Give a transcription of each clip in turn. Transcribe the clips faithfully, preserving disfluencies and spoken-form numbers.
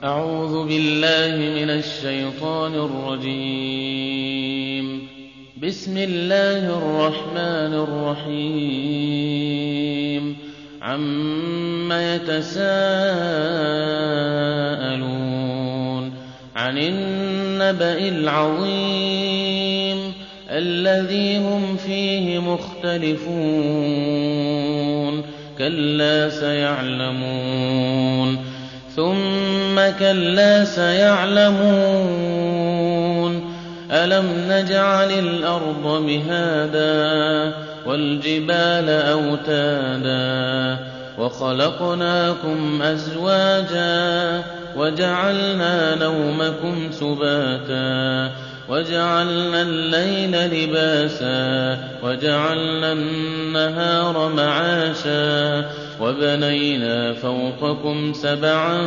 أعوذ بالله من الشيطان الرجيم. بسم الله الرحمن الرحيم. عم يتساءلون عن النبأ العظيم الذي هم فيه مختلفون كلا سيعلمون ثم كلا سيعلمون ألم نجعل الأرض مهادا والجبال أوتادا وخلقناكم أزواجا وجعلنا نومكم سباتا وجعلنا الليل لباسا وجعلنا النهار معاشا وبنينا فوقكم سبعا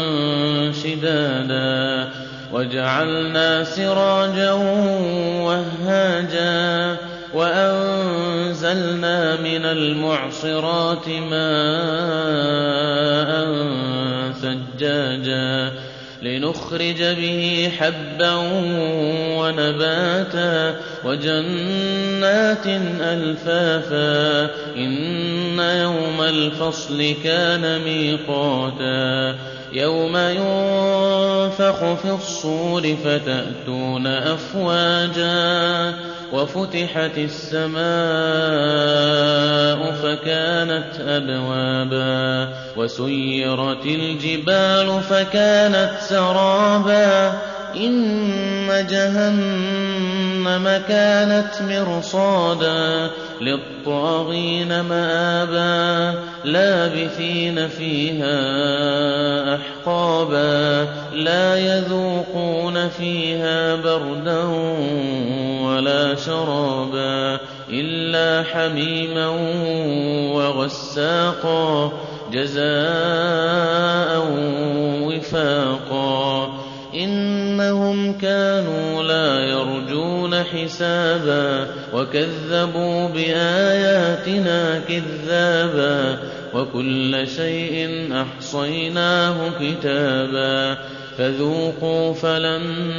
شدادا وجعلنا سراجا وهاجا وأنزلنا من المعصرات ماء ثجاجا لنخرج به حبا ونباتا وجنات ألفافا إن يوم الفصل كان ميقاتا يوم ينفخ في الصور فتأتون أفواجا وفتحت السماء فكانت أبوابا وسيرت الجبال فكانت سرابا إن جهنم كانت مرصادا للطاغين مآبا لابثين فيها أحقابا لا يذوقون فيها بردا ولا شرابا إلا حميما وغساقا جزاء وفاقا إنهم كانوا لا يرجون حسابا وكذبوا بآياتنا كذابا وكل شيء أحصيناه كتابا فذوقوا فلن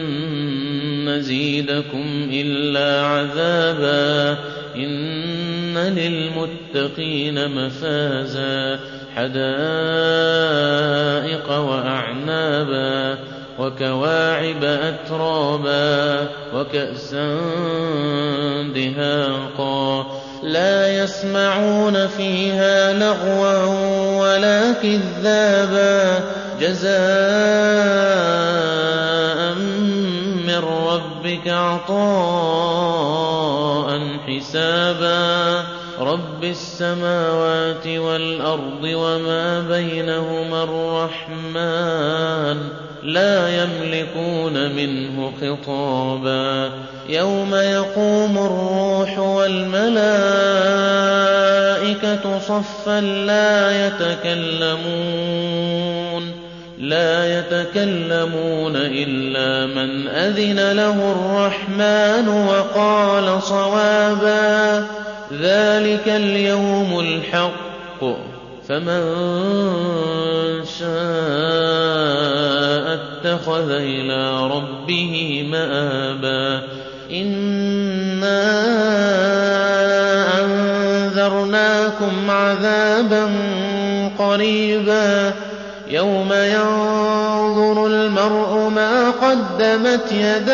نزيدكم إلا عذابا إن للمتقين مفازا حدائق وأعنابا وكواعب أترابا وكأسا دهاقا لا يسمعون فيها لغوا ولا كذابا جزاء من ربك عطاء حسابا رب السماوات والأرض وما بينهما الرحمن لا يملكون منه خطابا يوم يقوم الروح والملائكة صفا لا يتكلمون لا يتكلمون إلا من أذن له الرحمن وقال صوابا ذلك اليوم الحق فمن شاء اتخذ إلى ربه مآبا إنا أنذرناكم عذابا قريبا يوم ينظر المرء ما قدمت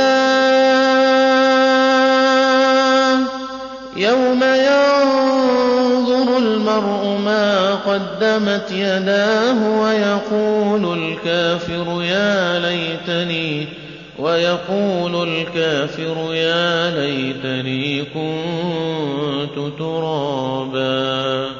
يداه يوم ينظر المرء ما قدمت يداه ويقول الكافر يا ليتني ويقول الكافر يا ليتني كنت ترابا.